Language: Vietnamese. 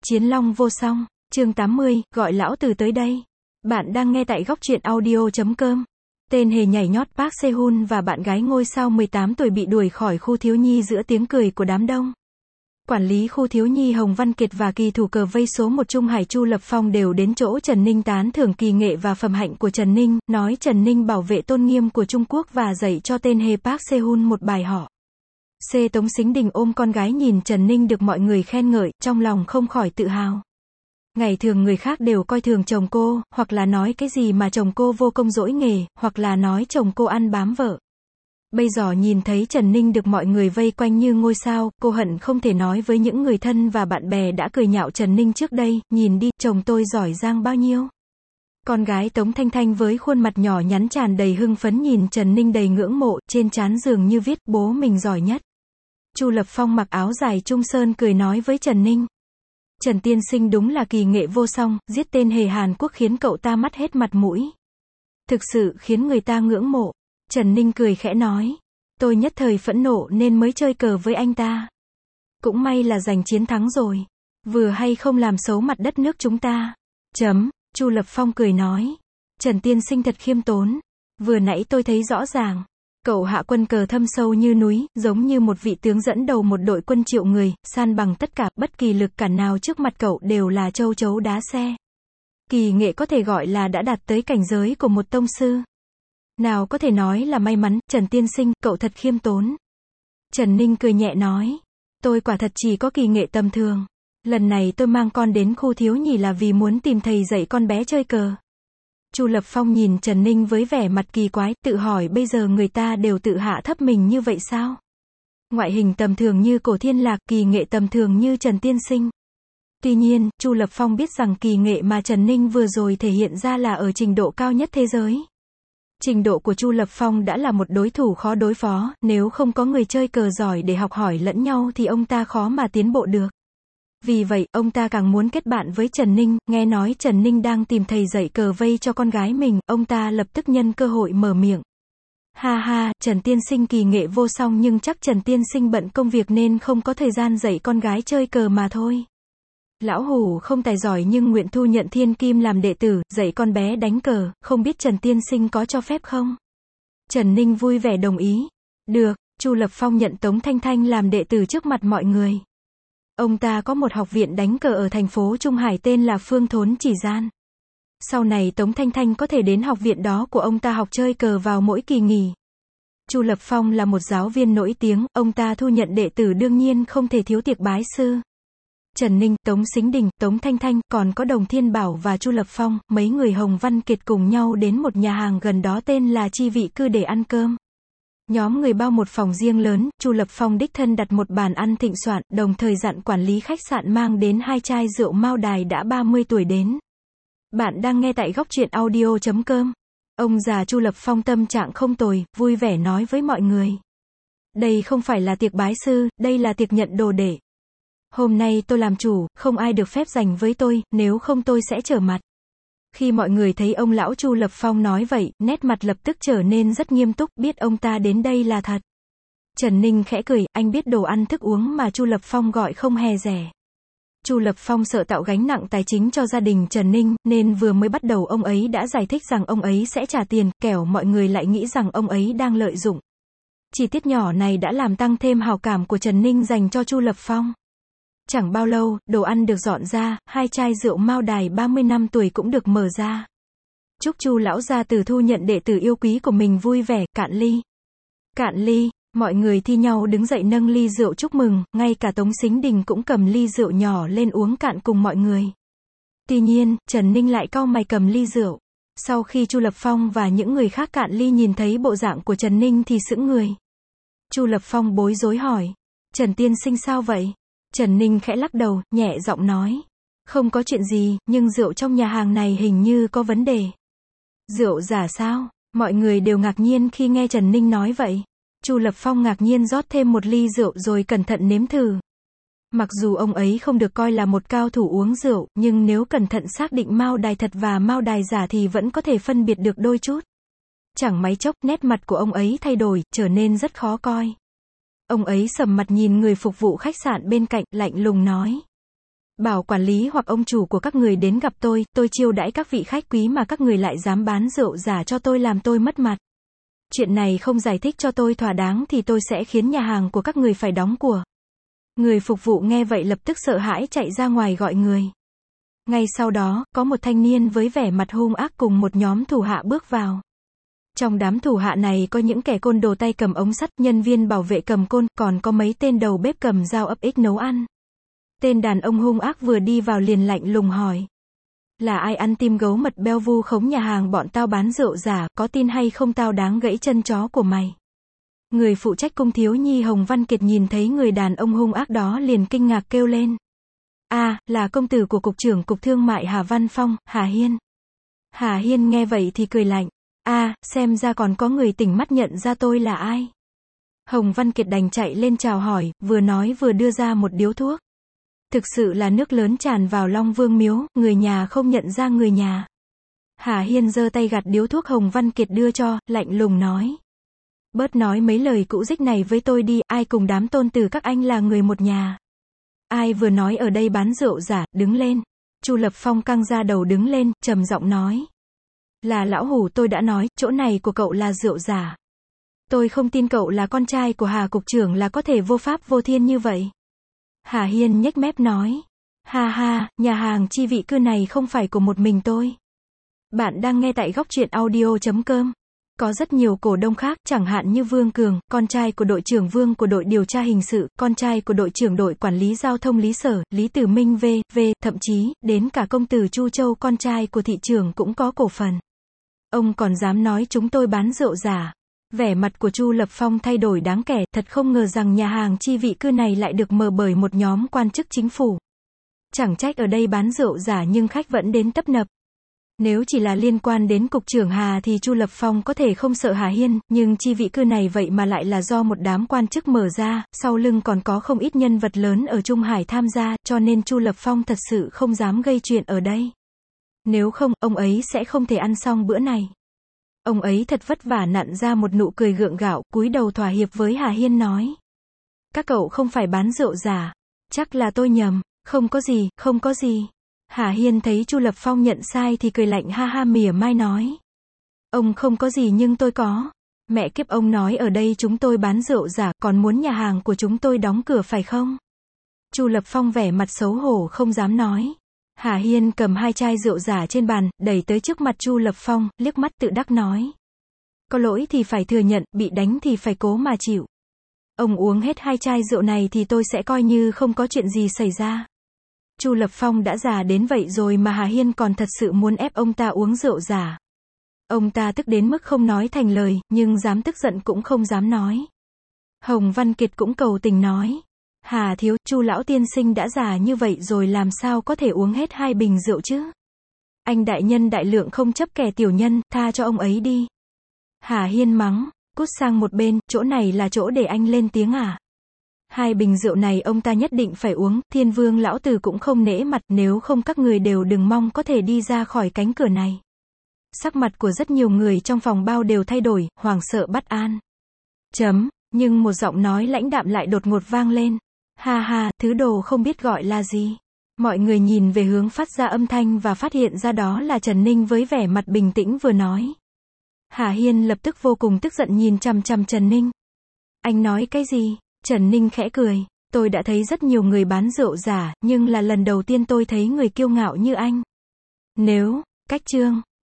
Chiến Long vô song, chương 80, gọi lão tử tới đây. Bạn đang nghe tại góc truyện audio.com. Tên hề nhảy nhót Park Se-hun và bạn gái ngôi sao 18 tuổi bị đuổi khỏi khu thiếu nhi giữa tiếng cười của đám đông. Quản lý khu thiếu nhi Hồng Văn Kiệt và kỳ thủ cờ vây số 1 Trung Hải Chu Lập Phong đều đến chỗ Trần Ninh tán thưởng kỳ nghệ và phẩm hạnh của Trần Ninh, nói Trần Ninh bảo vệ tôn nghiêm của Trung Quốc và dạy cho tên hề Park Se-hun một bài học. Tống Sính Đình ôm con gái nhìn Trần Ninh được mọi người khen ngợi, trong lòng không khỏi tự hào. Ngày thường người khác đều coi thường chồng cô, hoặc là nói cái gì mà chồng cô vô công dỗi nghề, hoặc là nói chồng cô ăn bám vợ. Bây giờ nhìn thấy Trần Ninh được mọi người vây quanh như ngôi sao, cô hận không thể nói với những người thân và bạn bè đã cười nhạo Trần Ninh trước đây, nhìn đi, chồng tôi giỏi giang bao nhiêu. Con gái Tống Thanh Thanh với khuôn mặt nhỏ nhắn tràn đầy hưng phấn nhìn Trần Ninh đầy ngưỡng mộ, trên trán dường như viết, bố mình giỏi nhất. Chu Lập Phong mặc áo dài Trung Sơn cười nói với Trần Ninh. Trần tiên sinh đúng là kỳ nghệ vô song, giết tên hề Hàn Quốc khiến cậu ta mất hết mặt mũi. Thực sự khiến người ta ngưỡng mộ. Trần Ninh cười khẽ nói. Tôi nhất thời phẫn nộ nên mới chơi cờ với anh ta. Cũng may là giành chiến thắng rồi. Vừa hay không làm xấu mặt đất nước chúng ta. Chu Lập Phong cười nói. Trần tiên sinh thật khiêm tốn. Vừa nãy tôi thấy rõ ràng. Cậu hạ quân cờ thâm sâu như núi, giống như một vị tướng dẫn đầu một đội quân triệu người, san bằng tất cả, bất kỳ lực cản nào trước mặt cậu đều là châu chấu đá xe. Kỳ nghệ có thể gọi là đã đạt tới cảnh giới của một tông sư. Nào có thể nói là may mắn, Trần tiên sinh, cậu thật khiêm tốn. Trần Ninh cười nhẹ nói. Tôi quả thật chỉ có kỳ nghệ tầm thường. Lần này tôi mang con đến khu thiếu nhi là vì muốn tìm thầy dạy con bé chơi cờ. Chu Lập Phong nhìn Trần Ninh với vẻ mặt kỳ quái, tự hỏi bây giờ người ta đều tự hạ thấp mình như vậy sao? Ngoại hình tầm thường như Cổ Thiên Lạc, kỳ nghệ tầm thường như Trần tiên sinh. Tuy nhiên, Chu Lập Phong biết rằng kỳ nghệ mà Trần Ninh vừa rồi thể hiện ra là ở trình độ cao nhất thế giới. Trình độ của Chu Lập Phong đã là một đối thủ khó đối phó, nếu không có người chơi cờ giỏi để học hỏi lẫn nhau thì ông ta khó mà tiến bộ được. Vì vậy, ông ta càng muốn kết bạn với Trần Ninh, nghe nói Trần Ninh đang tìm thầy dạy cờ vây cho con gái mình, ông ta lập tức nhân cơ hội mở miệng. Ha ha, Trần tiên sinh kỳ nghệ vô song nhưng chắc Trần tiên sinh bận công việc nên không có thời gian dạy con gái chơi cờ mà thôi. Lão hủ không tài giỏi nhưng nguyện thu nhận thiên kim làm đệ tử, dạy con bé đánh cờ, không biết Trần tiên sinh có cho phép không? Trần Ninh vui vẻ đồng ý. Được, Chu Lập Phong nhận Tống Thanh Thanh làm đệ tử trước mặt mọi người. Ông ta có một học viện đánh cờ ở thành phố Trung Hải tên là Phương Thốn Chỉ Gian. Sau này Tống Thanh Thanh có thể đến học viện đó của ông ta học chơi cờ vào mỗi kỳ nghỉ. Chu Lập Phong là một giáo viên nổi tiếng, ông ta thu nhận đệ tử đương nhiên không thể thiếu tiệc bái sư. Trần Ninh, Tống Sính Đình, Tống Thanh Thanh, còn có Đồng Thiên Bảo và Chu Lập Phong, mấy người Hồng Văn Kiệt cùng nhau đến một nhà hàng gần đó tên là Chi Vị Cư để ăn cơm. Nhóm người bao một phòng riêng lớn, Chu Lập Phong đích thân đặt một bàn ăn thịnh soạn, đồng thời dặn quản lý khách sạn mang đến 2 chai rượu Mao Đài đã 30 tuổi đến. Bạn đang nghe tại góc truyện audio.com. Ông già Chu Lập Phong tâm trạng không tồi, vui vẻ nói với mọi người. Đây không phải là tiệc bái sư, đây là tiệc nhận đồ đệ. Hôm nay tôi làm chủ, không ai được phép giành với tôi, nếu không tôi sẽ trở mặt. Khi mọi người thấy ông lão Chu Lập Phong nói vậy, nét mặt lập tức trở nên rất nghiêm túc, biết ông ta đến đây là thật. Trần Ninh khẽ cười, anh biết đồ ăn thức uống mà Chu Lập Phong gọi không hề rẻ. Chu Lập Phong sợ tạo gánh nặng tài chính cho gia đình Trần Ninh, nên vừa mới bắt đầu ông ấy đã giải thích rằng ông ấy sẽ trả tiền, kẻo mọi người lại nghĩ rằng ông ấy đang lợi dụng. Chi tiết nhỏ này đã làm tăng thêm hào cảm của Trần Ninh dành cho Chu Lập Phong. Chẳng bao lâu, đồ ăn được dọn ra, 2 chai rượu Mao Đài 30 năm tuổi cũng được mở ra. Chúc Chu lão gia tử thu nhận đệ tử yêu quý của mình vui vẻ, cạn ly. Cạn ly, mọi người thi nhau đứng dậy nâng ly rượu chúc mừng, ngay cả Tống Sính Đình cũng cầm ly rượu nhỏ lên uống cạn cùng mọi người. Tuy nhiên, Trần Ninh lại cau mày cầm ly rượu. Sau khi Chu Lập Phong và những người khác cạn ly nhìn thấy bộ dạng của Trần Ninh thì sững người. Chu Lập Phong bối rối hỏi. Trần tiên sinh sao vậy? Trần Ninh khẽ lắc đầu, nhẹ giọng nói. Không có chuyện gì, nhưng rượu trong nhà hàng này hình như có vấn đề. Rượu giả sao? Mọi người đều ngạc nhiên khi nghe Trần Ninh nói vậy. Chu Lập Phong ngạc nhiên rót thêm một ly rượu rồi cẩn thận nếm thử. Mặc dù ông ấy không được coi là một cao thủ uống rượu, nhưng nếu cẩn thận xác định Mao Đài thật và Mao Đài giả thì vẫn có thể phân biệt được đôi chút. Chẳng mấy chốc, nét mặt của ông ấy thay đổi, trở nên rất khó coi. Ông ấy sầm mặt nhìn người phục vụ khách sạn bên cạnh, lạnh lùng nói. Bảo quản lý hoặc ông chủ của các người đến gặp tôi chiêu đãi các vị khách quý mà các người lại dám bán rượu giả cho tôi làm tôi mất mặt. Chuyện này không giải thích cho tôi thỏa đáng thì tôi sẽ khiến nhà hàng của các người phải đóng của. Người phục vụ nghe vậy lập tức sợ hãi chạy ra ngoài gọi người. Ngay sau đó, có một thanh niên với vẻ mặt hung ác cùng một nhóm thủ hạ bước vào. Trong đám thủ hạ này có những kẻ côn đồ tay cầm ống sắt, nhân viên bảo vệ cầm côn, còn có mấy tên đầu bếp cầm dao ấp ích nấu ăn. Tên đàn ông hung ác vừa đi vào liền lạnh lùng hỏi. Là ai ăn tim gấu mật beo vu khống nhà hàng bọn tao bán rượu giả, có tin hay không tao đáng gãy chân chó của mày. Người phụ trách cung thiếu nhi Hồng Văn Kiệt nhìn thấy người đàn ông hung ác đó liền kinh ngạc kêu lên. Là công tử của cục trưởng cục thương mại Hà Văn Phong, Hà Hiên. Hà Hiên nghe vậy thì cười lạnh. Xem ra còn có người tỉnh mắt nhận ra tôi là ai. Hồng Văn Kiệt đành chạy lên chào hỏi, vừa nói vừa đưa ra một điếu thuốc. Thực sự là nước lớn tràn vào Long Vương miếu, người nhà không nhận ra người nhà. Hà Hiên giơ tay gạt điếu thuốc Hồng Văn Kiệt đưa cho, lạnh lùng nói. Bớt nói mấy lời cũ dích này với tôi đi, ai cùng đám tôn tử các anh là người một nhà. Ai vừa nói ở đây bán rượu giả, đứng lên. Chu Lập Phong căng ra đầu đứng lên, trầm giọng nói. Là lão hủ tôi đã nói, chỗ này của cậu là rượu giả. Tôi không tin cậu là con trai của Hà cục trưởng là có thể vô pháp vô thiên như vậy. Hà Hiên nhếch mép nói. Ha, nhà hàng chi vị cư này không phải của một mình tôi. Bạn đang nghe tại góc truyện audio.com. Có rất nhiều cổ đông khác, chẳng hạn như Vương Cường, con trai của đội trưởng Vương của đội điều tra hình sự, con trai của đội trưởng đội quản lý giao thông Lý Sở, Lý Tử Minh v.v., thậm chí, đến cả công tử Chu Châu con trai của thị trưởng cũng có cổ phần. Ông còn dám nói chúng tôi bán rượu giả. Vẻ mặt của Chu Lập Phong thay đổi đáng kể, thật không ngờ rằng nhà hàng chi vị cư này lại được mở bởi một nhóm quan chức chính phủ. Chẳng trách ở đây bán rượu giả nhưng khách vẫn đến tấp nập. Nếu chỉ là liên quan đến cục trưởng Hà thì Chu Lập Phong có thể không sợ Hà Hiên, nhưng chi vị cư này vậy mà lại là do một đám quan chức mở ra, sau lưng còn có không ít nhân vật lớn ở Trung Hải tham gia, cho nên Chu Lập Phong thật sự không dám gây chuyện ở đây. Nếu không, ông ấy sẽ không thể ăn xong bữa này. Ông ấy thật vất vả nặn ra một nụ cười gượng gạo, cúi đầu thỏa hiệp với Hà Hiên nói. Các cậu không phải bán rượu giả. Chắc là tôi nhầm. Không có gì. Hà Hiên thấy Chu Lập Phong nhận sai thì cười lạnh ha ha mỉa mai nói. Ông không có gì nhưng tôi có. Mẹ kiếp ông nói ở đây chúng tôi bán rượu giả, còn muốn nhà hàng của chúng tôi đóng cửa phải không? Chu Lập Phong vẻ mặt xấu hổ không dám nói. Hà Hiên cầm 2 chai rượu giả trên bàn, đẩy tới trước mặt Chu Lập Phong, liếc mắt tự đắc nói. Có lỗi thì phải thừa nhận, bị đánh thì phải cố mà chịu. Ông uống hết 2 chai rượu này thì tôi sẽ coi như không có chuyện gì xảy ra. Chu Lập Phong đã già đến vậy rồi mà Hà Hiên còn thật sự muốn ép ông ta uống rượu giả. Ông ta tức đến mức không nói thành lời, nhưng dám tức giận cũng không dám nói. Hồng Văn Kiệt cũng cầu tình nói. Hà thiếu, Chu lão tiên sinh đã già như vậy rồi làm sao có thể uống hết 2 bình rượu chứ? Anh đại nhân đại lượng không chấp kẻ tiểu nhân, tha cho ông ấy đi. Hà Hiên mắng, cút sang một bên, chỗ này là chỗ để anh lên tiếng à? 2 bình rượu này ông ta nhất định phải uống, Thiên Vương lão tử cũng không nể mặt, nếu không các người đều đừng mong có thể đi ra khỏi cánh cửa này. Sắc mặt của rất nhiều người trong phòng bao đều thay đổi, hoảng sợ bất an. Nhưng một giọng nói lãnh đạm lại đột ngột vang lên. Ha, thứ đồ không biết gọi là gì. Mọi người nhìn về hướng phát ra âm thanh và phát hiện ra đó là Trần Ninh với vẻ mặt bình tĩnh vừa nói. Hà Hiên lập tức vô cùng tức giận nhìn chằm chằm Trần Ninh. Anh nói cái gì? Trần Ninh khẽ cười. Tôi đã thấy rất nhiều người bán rượu giả, nhưng là lần đầu tiên tôi thấy người kiêu ngạo như anh. Cách chương